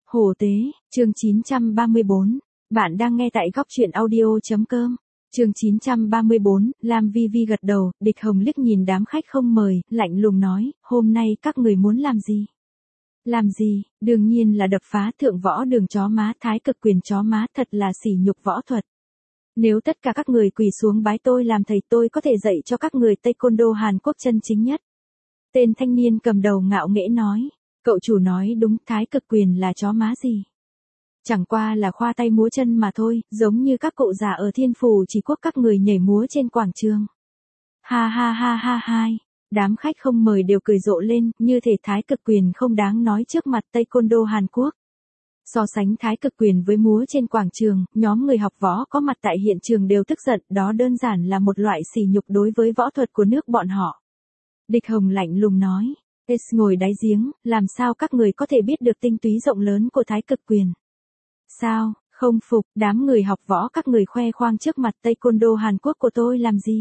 Hồ Tế, chương 934. Bạn đang nghe tại góc truyện audio.com. Chương 934, Lam Vi Vi gật đầu, Địch Hồng liếc nhìn đám khách không mời, lạnh lùng nói, hôm nay các người muốn làm gì? Làm gì, đương nhiên là đập phá thượng võ đường chó má, thái cực quyền chó má, thật là sỉ nhục võ thuật. Nếu tất cả các người quỳ xuống bái tôi làm thầy, tôi có thể dạy cho các người Taekwondo Hàn Quốc chân chính nhất. Tên thanh niên cầm đầu ngạo nghễ nói, cậu chủ nói đúng, thái cực quyền là chó má gì? Chẳng qua là khoa tay múa chân mà thôi, giống như các cụ già ở Thiên Phủ Chỉ Quốc các người nhảy múa trên quảng trường. Ha ha ha ha hai. Đám khách không mời đều cười rộ lên, như thể thái cực quyền không đáng nói trước mặt Taekwondo Hàn Quốc. So sánh thái cực quyền với múa trên quảng trường, nhóm người học võ có mặt tại hiện trường đều tức giận, đó đơn giản là một loại sỉ nhục đối với võ thuật của nước bọn họ. Địch Hồng lạnh lùng nói, ngồi đáy giếng, làm sao các người có thể biết được tinh túy rộng lớn của thái cực quyền? Sao, không phục, đám người học võ các người khoe khoang trước mặt Taekwondo Hàn Quốc của tôi làm gì?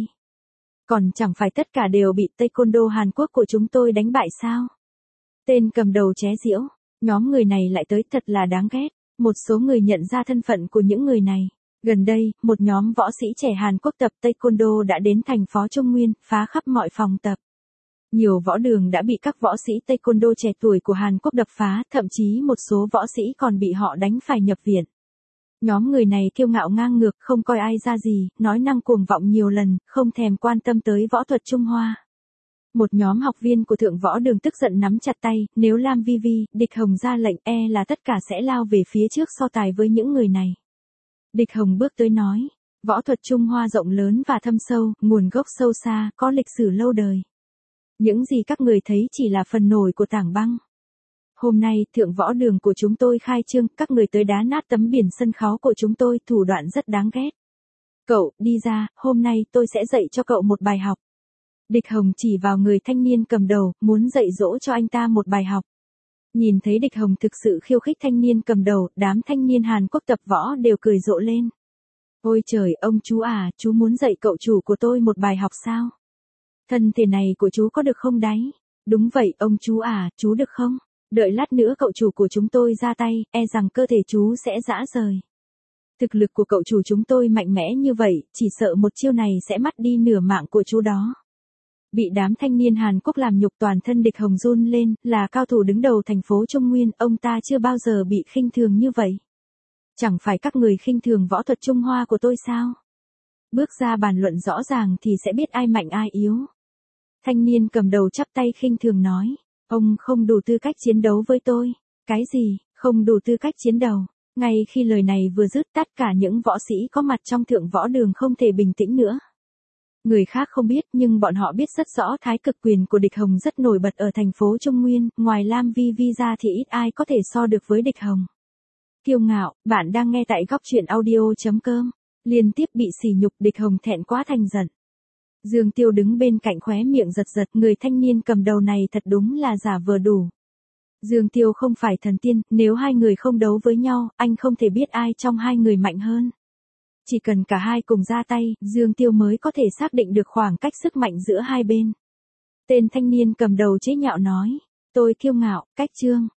Còn chẳng phải tất cả đều bị Taekwondo Hàn Quốc của chúng tôi đánh bại sao? Tên cầm đầu chế giễu, nhóm người này lại tới thật là đáng ghét. Một số người nhận ra thân phận của những người này. Gần đây, một nhóm võ sĩ trẻ Hàn Quốc tập Taekwondo đã đến thành phố Trung Nguyên, phá khắp mọi phòng tập. Nhiều võ đường đã bị các võ sĩ Taekwondo trẻ tuổi của Hàn Quốc đập phá, thậm chí một số võ sĩ còn bị họ đánh phải nhập viện. Nhóm người này kiêu ngạo ngang ngược, không coi ai ra gì, nói năng cuồng vọng nhiều lần, không thèm quan tâm tới võ thuật Trung Hoa. Một nhóm học viên của thượng võ đường tức giận nắm chặt tay, nếu Lam Vi Vi, Địch Hồng ra lệnh là tất cả sẽ lao về phía trước so tài với những người này. Địch Hồng bước tới nói, võ thuật Trung Hoa rộng lớn và thâm sâu, nguồn gốc sâu xa, có lịch sử lâu đời. Những gì các người thấy chỉ là phần nổi của tảng băng. Hôm nay, thượng võ đường của chúng tôi khai trương, các người tới đá nát tấm biển sân khấu của chúng tôi, thủ đoạn rất đáng ghét. Cậu, đi ra, hôm nay tôi sẽ dạy cho cậu một bài học. Địch Hồng chỉ vào người thanh niên cầm đầu, muốn dạy dỗ cho anh ta một bài học. Nhìn thấy Địch Hồng thực sự khiêu khích thanh niên cầm đầu, đám thanh niên Hàn Quốc tập võ đều cười rộ lên. Ôi trời, ông chú à, chú muốn dạy cậu chủ của tôi một bài học sao? Thân thể này của chú có được không đấy? Đúng vậy, ông chú à, chú được không? Đợi lát nữa cậu chủ của chúng tôi ra tay, rằng cơ thể chú sẽ rã rời. Thực lực của cậu chủ chúng tôi mạnh mẽ như vậy, chỉ sợ một chiêu này sẽ mất đi nửa mạng của chú đó. Bị đám thanh niên Hàn Quốc làm nhục, toàn thân Địch Hồng run lên, là cao thủ đứng đầu thành phố Trung Nguyên, ông ta chưa bao giờ bị khinh thường như vậy. Chẳng phải các người khinh thường võ thuật Trung Hoa của tôi sao? Bước ra bàn luận rõ ràng thì sẽ biết ai mạnh ai yếu. Thanh niên cầm đầu chắp tay khinh thường nói, ông không đủ tư cách chiến đấu với tôi. Cái gì, không đủ tư cách chiến đấu? Ngay khi lời này vừa dứt, tất cả những võ sĩ có mặt trong thượng võ đường không thể bình tĩnh nữa. Người khác không biết nhưng bọn họ biết rất rõ thái cực quyền của Địch Hồng rất nổi bật ở thành phố Trung Nguyên, ngoài Lam Vi Vi ra thì ít ai có thể so được với Địch Hồng. Kiêu ngạo, bạn đang nghe tại góc truyện audio.com. Liên tiếp bị sỉ nhục, Địch Hồng thẹn quá thành giận. Dương Tiêu đứng bên cạnh khóe miệng giật giật, người thanh niên cầm đầu này thật đúng là giả vờ đủ. Dương Tiêu không phải thần tiên, nếu hai người không đấu với nhau, anh không thể biết ai trong hai người mạnh hơn. Chỉ cần cả hai cùng ra tay, Dương Tiêu mới có thể xác định được khoảng cách sức mạnh giữa hai bên. Tên thanh niên cầm đầu chế nhạo nói, tôi kiêu ngạo, cách chương.